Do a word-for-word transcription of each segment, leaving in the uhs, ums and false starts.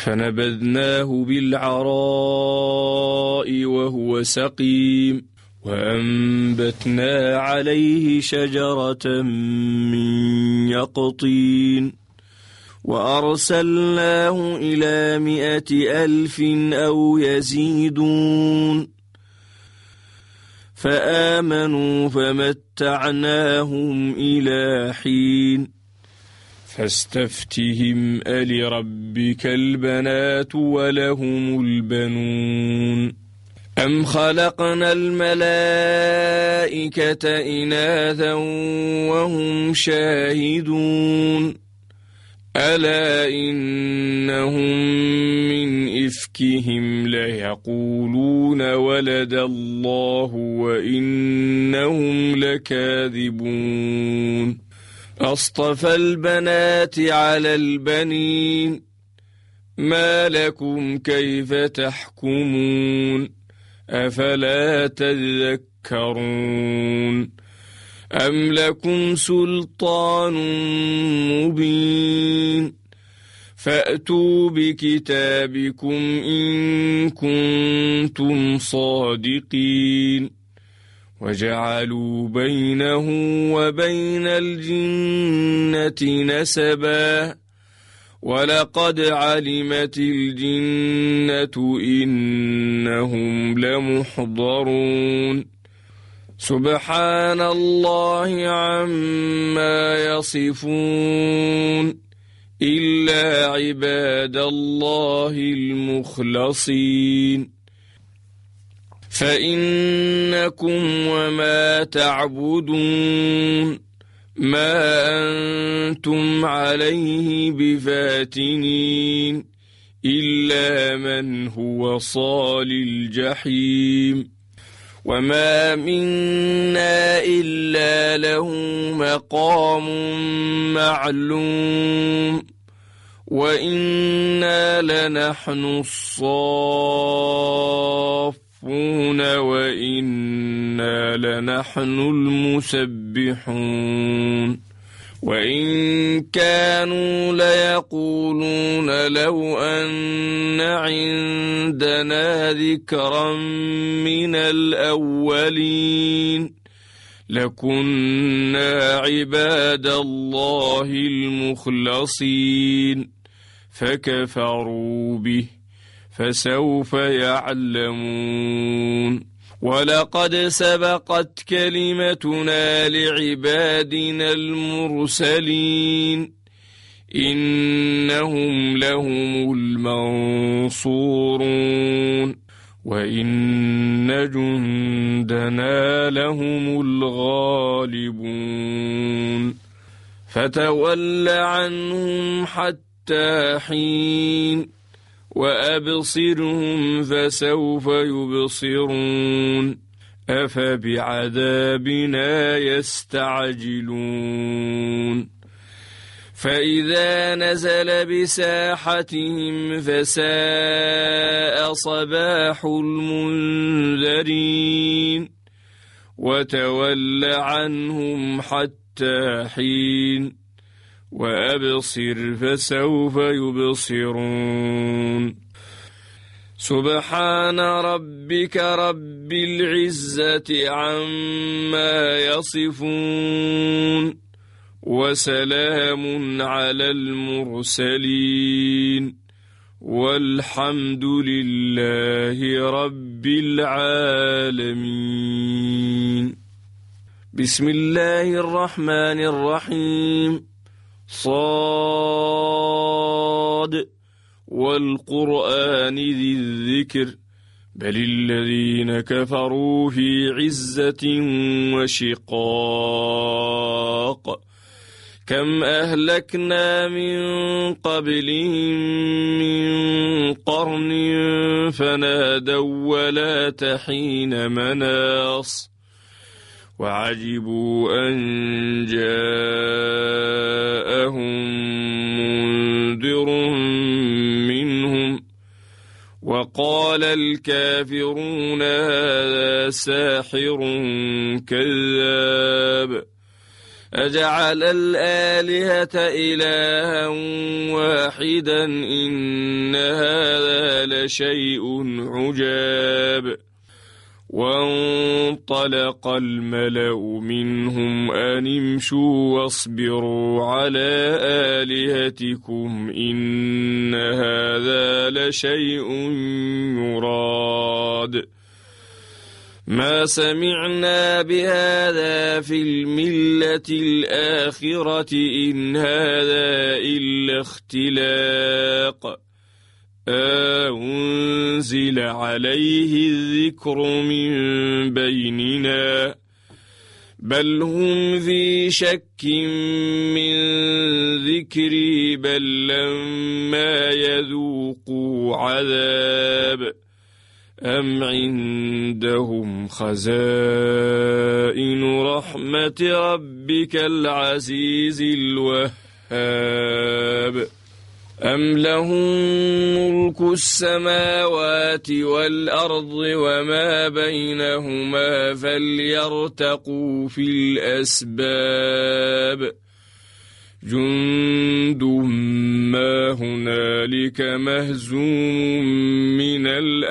فنبذناه بالعراء وهو سقيم وأنبتنا عليه شجرة من يقطين وأرسلناه إلى مائة ألف أو يزيدون فآمنوا فمتعناهم إلى حين فاستفتهم ألربك البنات ولهم البنون أم خلقنا الملائكة إناثا وهم شاهدون ألا إنهم من إفكهم ليقولون ولد الله وإنهم لكاذبون أصطفى البنات على البنين ما لكم كيف تحكمون أفلا تذكرون أم لكم سلطان مبين فأتوا بكتابكم إن كنتم صادقين وجعلوا بينه وبين الجنة نسبا ولقد علمت الجنة إنهم لمحضرون سبحان الله عما يصفون إلا عباد الله المخلصين فإنكم وما تعبدون ما أنتم عليه بفاتنين إلا من هو صال الجحيم وما منا إلا له مقام معلوم وإنا لنحن الصافون وإنا لنحن المسبحون وإن كانوا ليقولون لو أن عندنا ذكرا من الأولين لكنا عباد الله المخلصين فكفروا به فسوف يعلمون ولقد سبقت كلمتنا لعبادنا المرسلين إنهم لهم المنصورون وإن جندنا لهم الغالبون فتول عنهم حتى حين وأبصرهم فسوف يبصرون أفبعذابنا يستعجلون فإذا نزل بساحتهم فساء صباح المنذرين وتول عنهم حتى حين وأبصر فسوف يبصرون سبحان ربك رب العزة عما يصفون وسلام على المرسلين والحمد لله رب العالمين بسم الله الرحمن الرحيم صاد والقرآن ذي الذكر بل الذين كفروا في عزة وشقاق كم أهلكنا من قبلهم من قرن فنادوا ولا تحين مناص وعجبوا أن جاءهم منذر منهم وقال الكافرون هذا ساحر كذاب أجعل الآلهة إلها واحدا إن هذا لشيء عجاب وانطلق الملأ منهم أن امشوا واصبروا على آلهتكم إن هذا لشيء يراد ما سمعنا بهذا في الملة الآخرة إن هذا إلا اختلاق أنزل عليه الذكر من بيننا بل هم في شك من ذكري بل لما يذوقوا عذاب أم عندهم خزائن رحمة ربك العزيز الوهاب أم لهم ملك السماوات والأرض وما بينهما فليرتقوا في الأسباب جند ما هنالك مهزوم من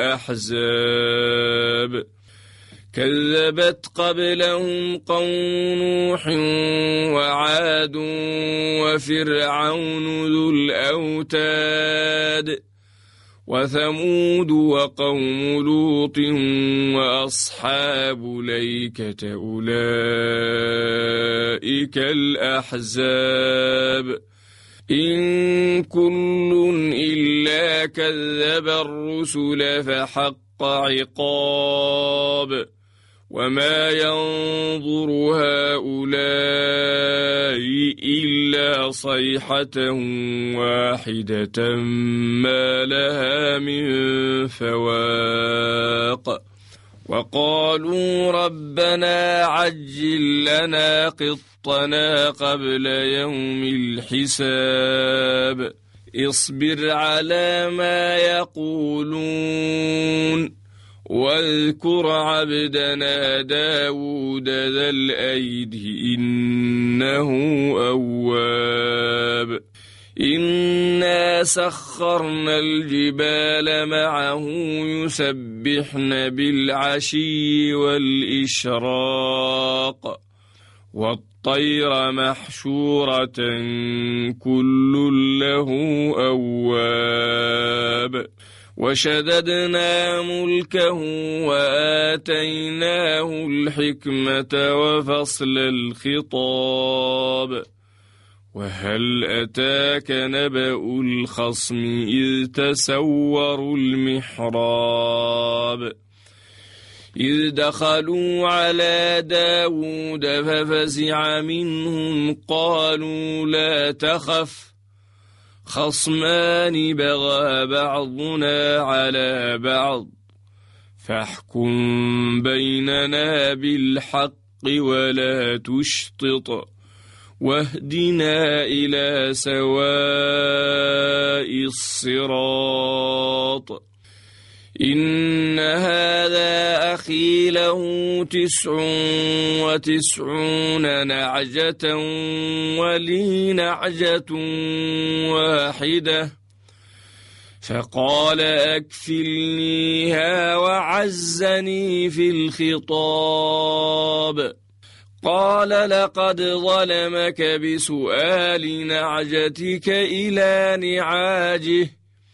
الأحزاب كذبت قبلهم قوم نوح وعاد وفرعون ذو الأوتاد وثمود وقوم لوط وأصحاب الأيكة أولئك الأحزاب إن كل إلا كذب الرسل فحق عقاب وما ينظر هؤلاء إلا صيحة واحدة ما لها من فواق وقالوا ربنا عجل لنا قطنا قبل يوم الحساب اصبر على ما يقولون واذكر عبدنا داود ذا الأيد إنه أواب إنا سخرنا الجبال معه يسبحن بالعشي والإشراق والطير محشورة كل له أواب وشددنا ملكه وآتيناه الحكمة وفصل الخطاب وهل أتاك نبأ الخصم إذ تسوروا المحراب إذ دخلوا على داود ففزع منهم قالوا لا تخف خصمان بغى بعضنا على بعض فاحكم بيننا بالحق ولا تشطط واهدنا إلى سواء الصراط إن هذا أخي له تسع وتسعون نعجة ولي نعجة واحدة فقال أكفلنيها وعزني في الخطاب قال لقد ظلمك بسؤال نعجتك إلى نعاجه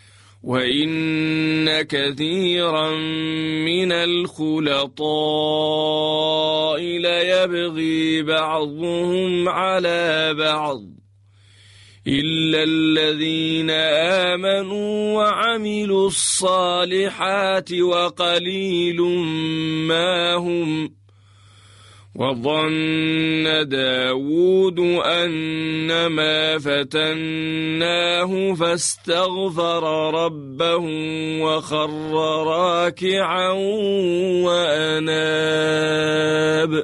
وإن كثيرا من الخلطاء ليبغي بعضهم على بعض إلا الذين آمنوا وعملوا الصالحات وقليل ما هم وظن داود أنما فتناه فاستغفر ربه وخر راكعا وأناب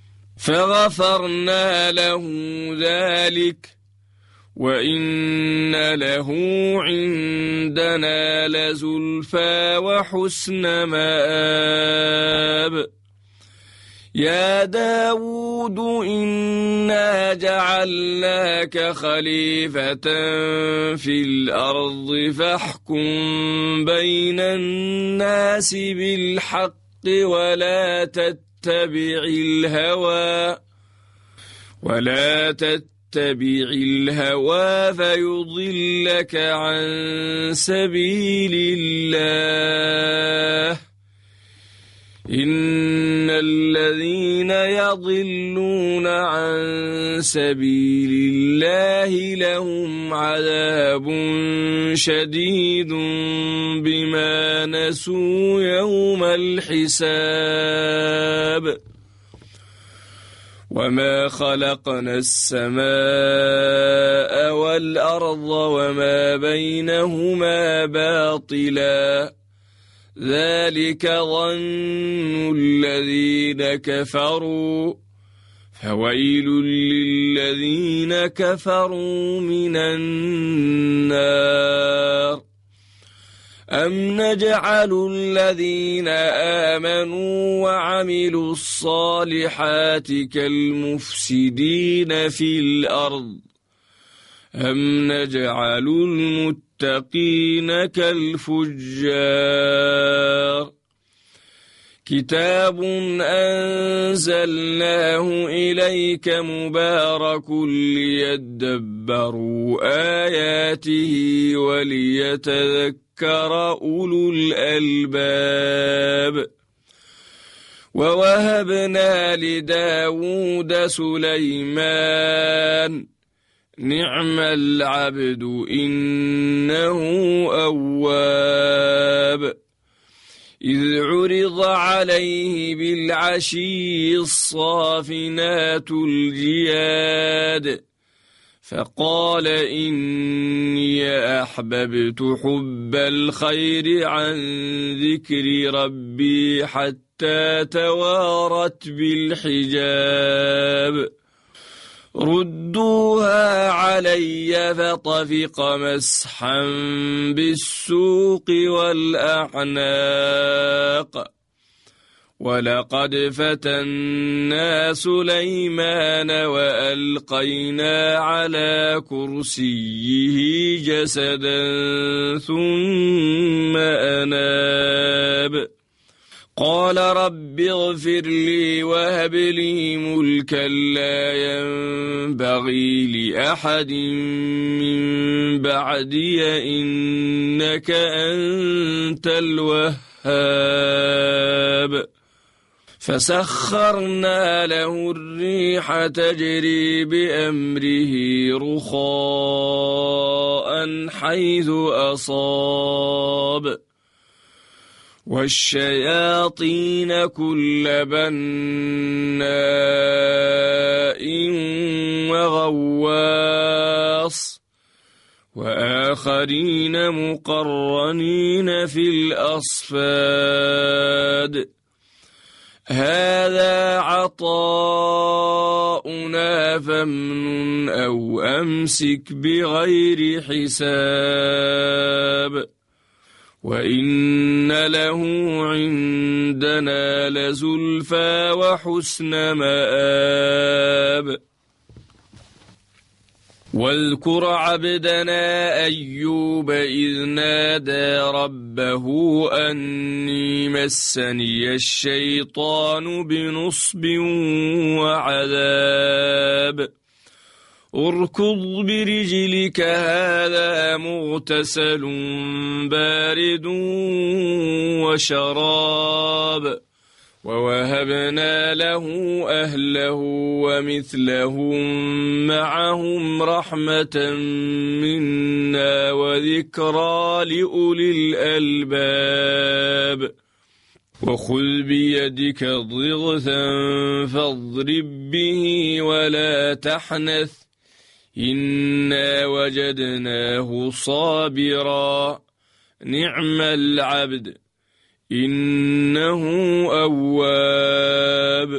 فغفرنا له ذلك وإن له عندنا لزلفى وحسن مآب يا داود إنا جعلناك خليفة في الأرض فاحكم بين الناس بالحق ولا تتبع الهوى ولا تتبع الهوى فيضلك عن سبيل الله إن الذين يضلون عن سبيل الله لهم عذاب شديد بما نسوا يوم الحساب وما خلقنا السماء والأرض وما بينهما باطلا ذلك ظن الذين كفروا فويل للذين كفروا من النار أم نجعل الذين آمنوا وعملوا الصالحات كالمفسدين في الأرض أم نجعل المتقين كالفجار كتاب أنزلناه إليك مبارك ليدبروا آياته وليتذكر أولو الألباب ووهبنا لداود سليمان نعم العبد إنه أواب إذ عرض عليه بالعشي الصافنات الجياد فقال إني أحببت حب الخير عن ذكر ربي حتى توارت بالحجاب ردوها علي فطفق مسحا بالسوق والأعناق ولقد فتنا سليمان وألقينا على كرسيه جسدا ثم أناب قال رب اغفر لي وهب لي ملكا لا ينبغي لأحد من بعدي إنك أنت الوهاب فسخرنا له الريح تجري بأمره رخاء حيث أصاب والشياطين كل بناء وغواص وآخرين مقرنين في الأصفاد هذا عطاؤنا فامنن أو أمسك بغير حساب وإن له عندنا لزلفى وحسن مآب واذكر عبدنا أيوب إذ نادى ربه أني مسني الشيطان بنصب وعذاب اركض برجلك هذا مغتسل بارد وشراب ووهبنا له أهله ومثلهم معهم رحمة منا وذكرى لأولي الألباب وخذ بيدك ضغثا فاضرب به ولا تحنث إنا وجدناه صابرا نعم العبد إنه أواب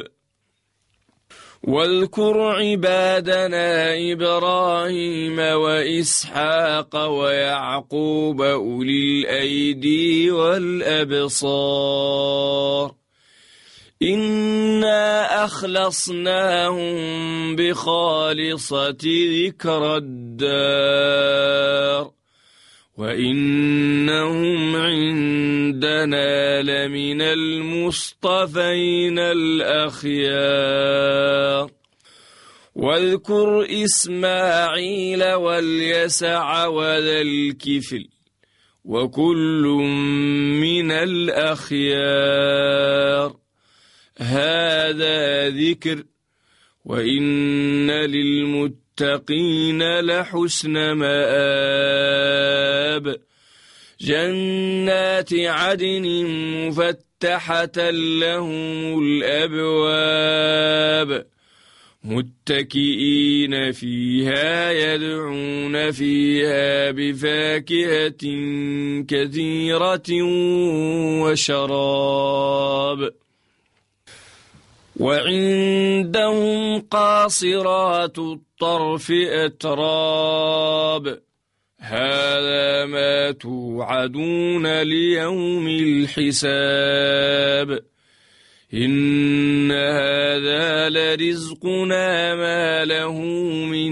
واذكر عبادنا إبراهيم وإسحاق ويعقوب أولي الأيدي والأبصار إنا أخلصناهم بخالصة ذكر الدار وإنهم عندنا لمن المصطفين الأخيار واذكر إسماعيل واليسع وذا الكفل وكل من الأخيار هذا ذكر وإن للمتقين لحسن مآب جنات عدن مفتحة لهم الأبواب متكئين فيها يدعون فيها بفاكهة كثيرة وشراب وعندهم قاصرات الطرف أتراب هذا ما توعدون ليوم الحساب إن هذا لرزقنا ما له من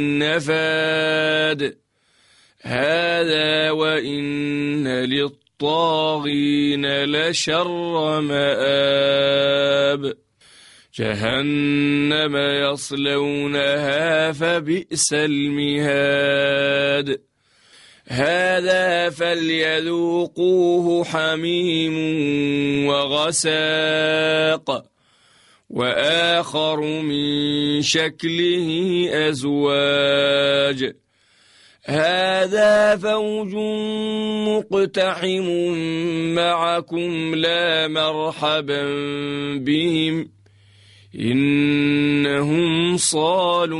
نفاد هذا وإن للطاغين لشر مآب جهنم يصلونها فبئس المهاد هذا فليذوقوه حميم وغساق وآخر من شكله أزواج هذا فوج مقتحم معكم لا مرحبا بهم إنهم صالوا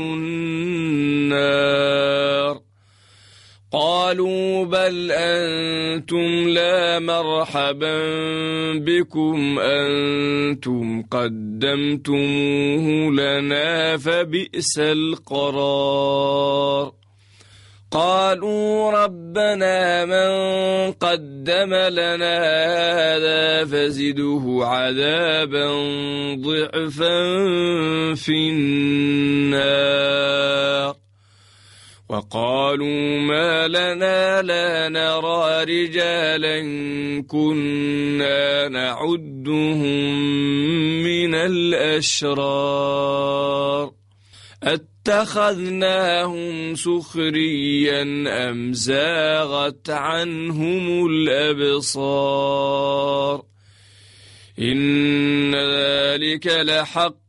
النار قالوا بل أنتم لا مرحبا بكم أنتم قدمتموه لنا فبئس القرار قالوا ربنا من قدم لنا هذا فزده عذابا ضعفا في النار وقالوا ما لنا لا نرى رجالا كنا نعدهم من الأشرار اتخذناهم سخريا أم زاغت عنهم الأبصار إن ذلك لحق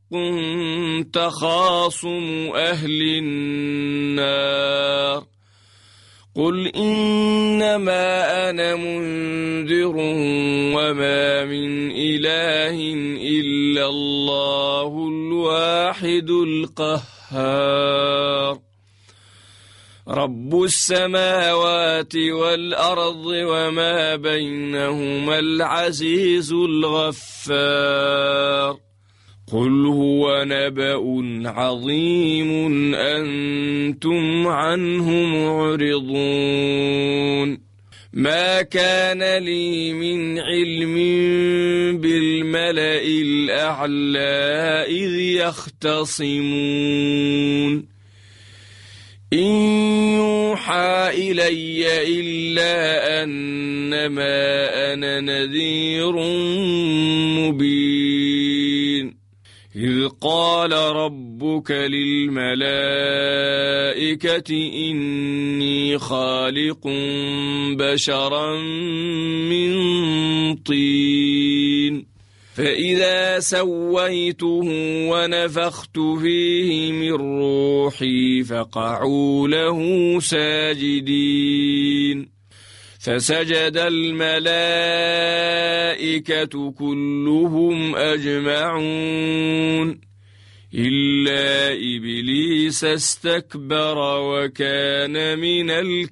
تخاصم أهل النار قل إنما أنا منذر وما من إله إلا الله الواحد القهار رب السماوات والأرض وما بينهما العزيز الغفار قل هو نبأ عظيم أنتم عنه معرضون ما كان لي من علم بالملأ الأعلى إذ يختصمون إن يوحى إلي إلا أنما أنا نذير مبين إذ قال ربك للملائكة إني خالق بشرا من طين فإذا سويته ونفخت فيه من روحي فقعوا له ساجدين فسجد الملائكة كلهم أجمعون إلا إبليس استكبر وكان من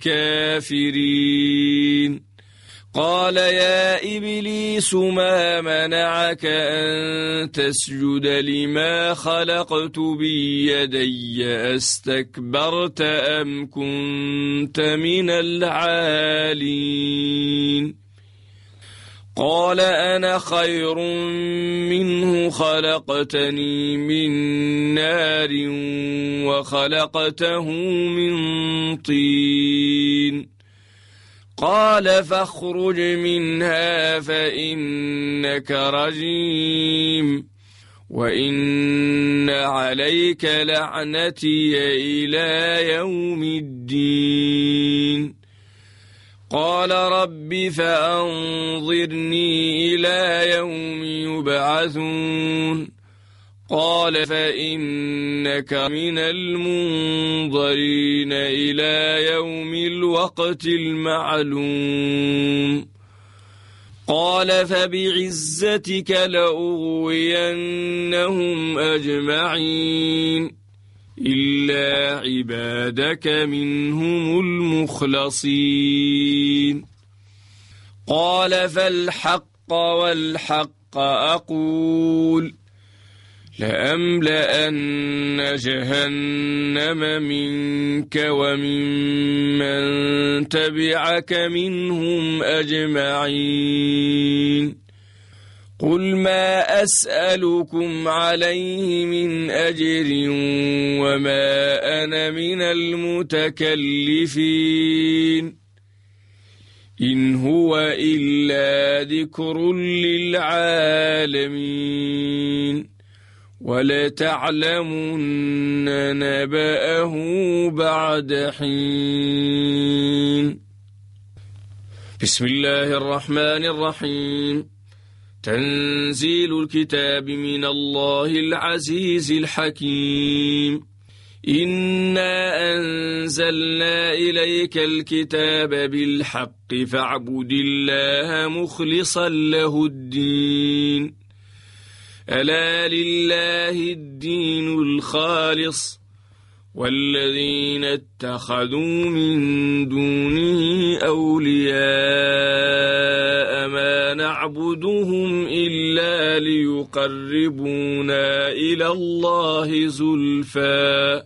الكافرين قال يا إبليس ما منعك أن تسجد لما خلقت بيدي أستكبرت أم كنت من العالين قال أنا خير منه خلقتني من نار وخلقته من طين قال فاخرج منها فإنك رجيم وإن عليك لعنتي إلى يوم الدين قال رب فأنظرني إلى يوم يبعثون قال فإنك من المنظرين إلى يوم الوقت المعلوم قال فبعزتك لأغوينهم أجمعين إلا عبادك منهم المخلصين قال فالحق والحق أقول لأملأن جهنم منك وممن تبعك منهم أجمعين قل ما أسألكم عليه من أجر وما أنا من المتكلفين إن هو إلا ذكر للعالمين ولتعلمن نبأه بعد حين بسم الله الرحمن الرحيم تنزيل الكتاب من الله العزيز الحكيم إنا أنزلنا إليك الكتاب بالحق فاعبد الله مخلصا له الدين ألا لله الدين الخالص والذين اتخذوا من دونه أولياء ما نعبدهم إلا ليقربونا إلى الله زلفى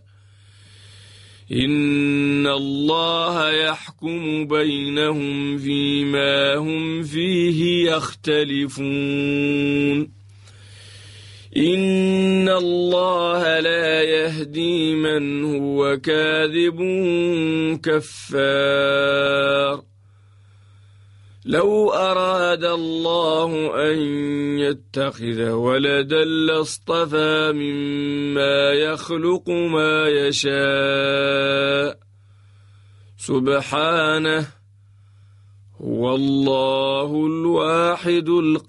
إن الله يحكم بينهم فيما هم فيه يختلفون إن الله لا يهدي من هو كاذب كفار لو أراد الله أن يتخذ ولدا لاصطفى مما يخلق ما يشاء سبحانه هو الله الواحد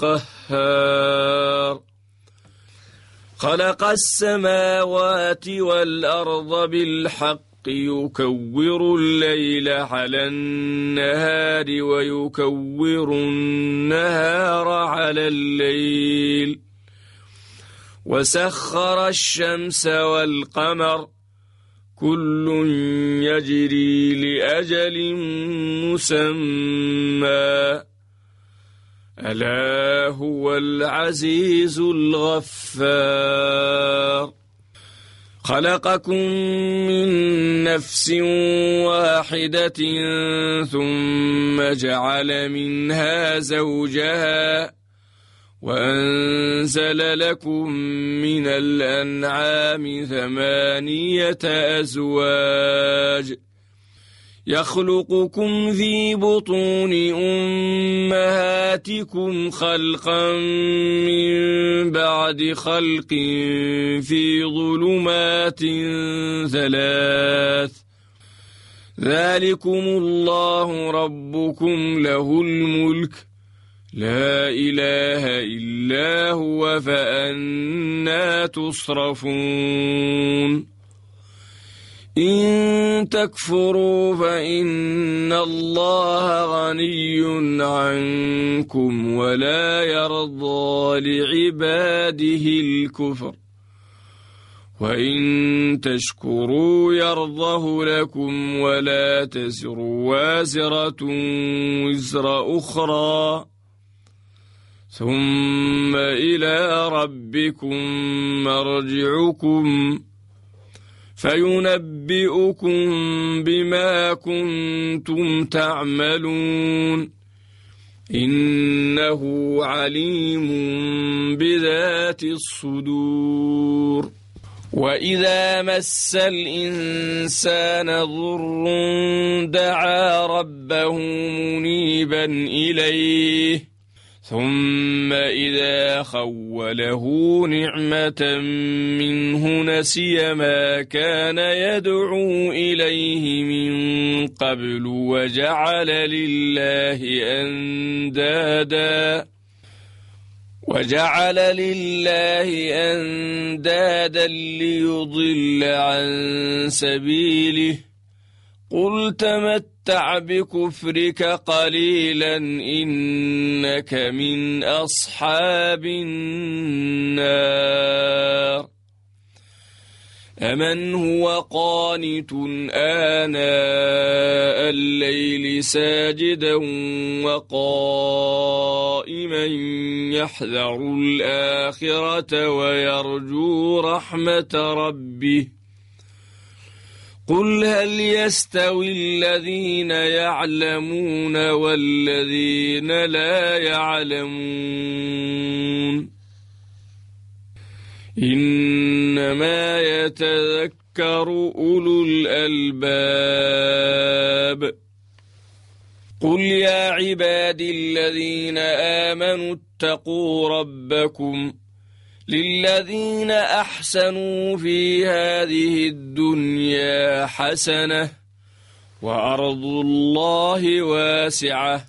القهار خلق السماوات والأرض بالحق يكور الليل على النهار ويكور النهار على الليل وسخر الشمس والقمر كل يجري لأجل مسمى ألا هو العزيز الغفار خلقكم من نفس واحدة ثم جعل منها زوجها وأنزل لكم من الأنعام ثمانية أزواج يخلقكم في بطون أمهاتكم خلقا من بعد خلق في ظلمات ثلاث ذلكم الله ربكم له الملك لا إله إلا هو فأنى تصرفون إن تكفروا فإن الله غني عنكم ولا يرضى لعباده الكفر وإن تشكروا يرضه لكم ولا تزر وازرة وزر أخرى ثم إلى ربكم مرجعكم فينبئكم بما كنتم تعملون إنه عليم بذات الصدور وإذا مس الإنسان ضر دعا ربه منيبا إليه ثم إذا خوله نعمة منه نسي ما كان يدعو إليه من قبل وجعل لله أندادا وجعل لله أندادا ليضل عن سبيله قل تمتع بكفرك قليلا إنك من أصحاب النار أمن هو قانت آناء الليل ساجدا وقائما يحذر الآخرة ويرجو رحمة ربه قل هل يستوي الذين يعلمون والذين لا يعلمون إنما يتذكر أولو الألباب قل يا عبادي الذين آمنوا اتقوا ربكم للذين أحسنوا في هذه الدنيا حسنة وأرض الله واسعة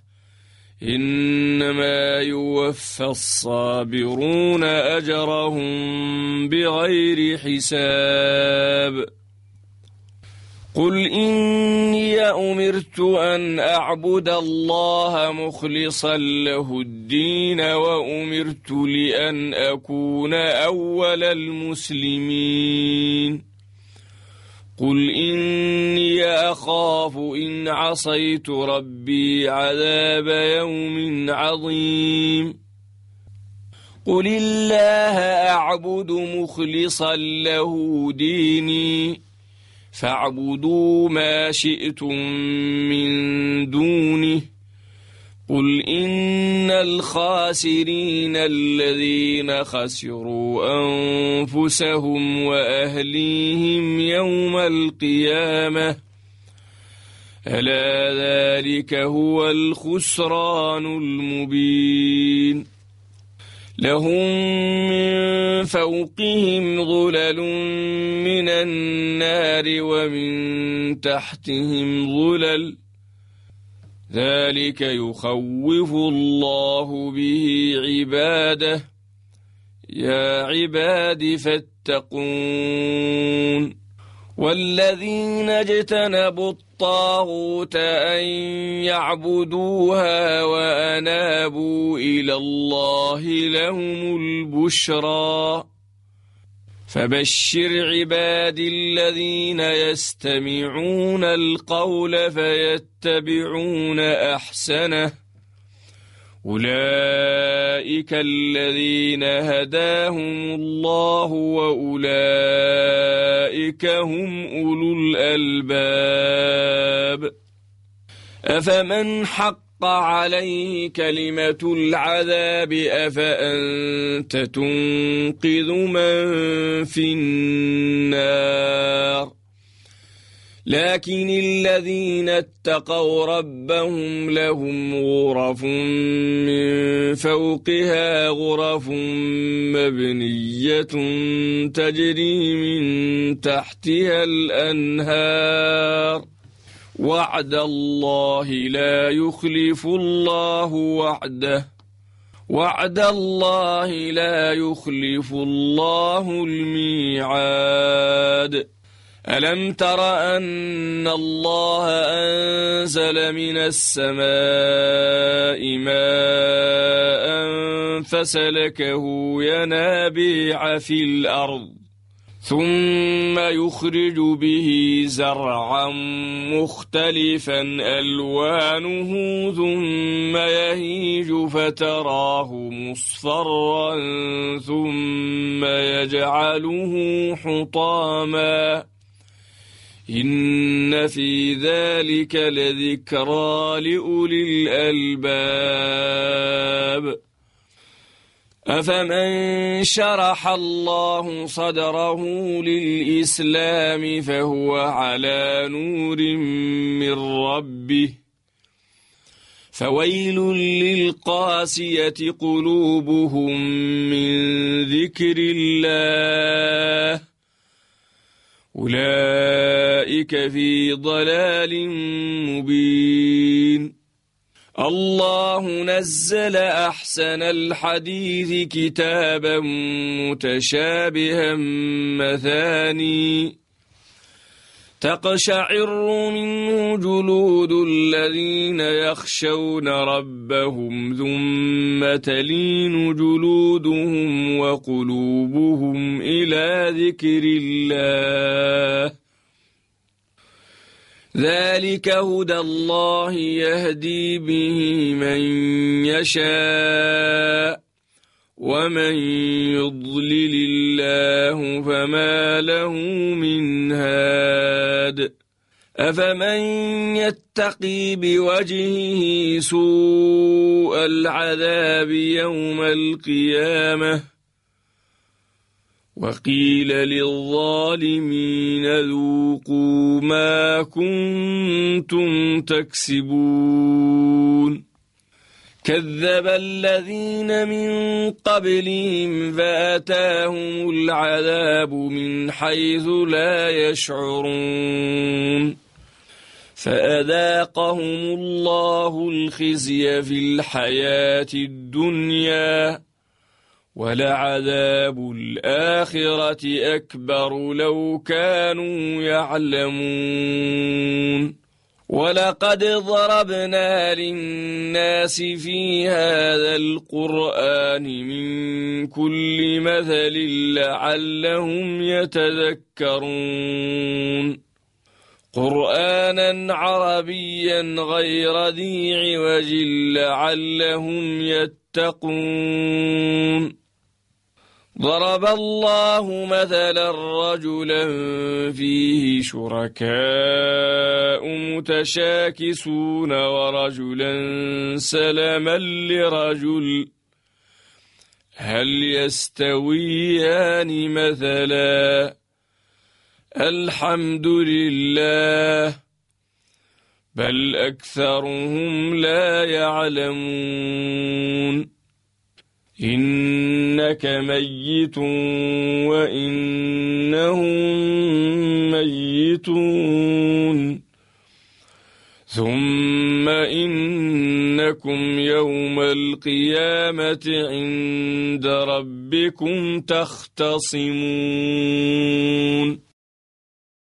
إنما يوفى الصابرون أجرهم بغير حساب قل إني أمرت أن أعبد الله مخلصا له الدين وأمرت لأن أكون أول المسلمين قل إني أخاف إن عصيت ربي عذاب يوم عظيم قل الله أعبد مخلصا له ديني فاعبدوا ما شئتم من دونه قل إن الخاسرين الذين خسروا أنفسهم وأهليهم يوم القيامة ألا ذلك هو الخسران المبين لهم من فوقهم ظلل من النار ومن تحتهم ظلل ذلك يخوف الله به عباده يا عباد فاتقون والذين اجتنبوا الطاغوت أن يعبدوها وأنابوا إلى الله لهم البشرى فبشر عبادي الذين يستمعون القول فيتبعون أحسنه أولئك الذين هداهم الله وأولئك هم أولو الألباب أفمن حق عليه كلمة العذاب أفأنت تنقذ من في النار لكن الذين اتقوا ربهم لهم غرف من فوقها غرف مبنية تجري من تحتها الأنهار وعد الله لا يخلف الله وعده وعد الله لا يخلف الله الميعاد ألم تر أن الله أنزل من السماء ماء فسلكه ينابيع في الأرض ثم يخرج به زرعا مختلفا ألوانه ثم يهيج فتراه مصفرا ثم يجعله حطاما إن في ذلك لذكرى لأولي الألباب الحساب أفمن شرح الله صدره للإسلام فهو على نور من ربه فويل للقاسية قلوبهم من ذكر الله أولئك في ضلال مبين الله نزل أحسن الحديث كتابا متشابها مثاني تقشعر منه جلود الذين يخشون ربهم ثم تلين جلودهم وقلوبهم إلى ذكر الله ذلك هدى الله يهدي به من يشاء ومن يضلل الله فما له من هاد أفمن يتقي بوجهه سوء العذاب يوم القيامة وقيل للظالمين ذوقوا ما كنتم تكسبون كذب الذين من قبلهم فأتاهم العذاب من حيث لا يشعرون فأذاقهم الله الخزي في الحياة الدنيا ولعذاب الآخرة أكبر لو كانوا يعلمون ولقد ضربنا للناس في هذا القرآن من كل مثل لعلهم يتذكرون قرآنا عربيا غير ذي عوج لعلهم يتقون ضرب الله مثلا رجلا فيه شركاء متشاكسون ورجلا سلما لرجل هل يستويان مثلا الحمد لله بل أكثرهم لا يعلمون إنك ميت وإنهم ميتون ثم إنكم يوم القيامة عند ربكم تختصمون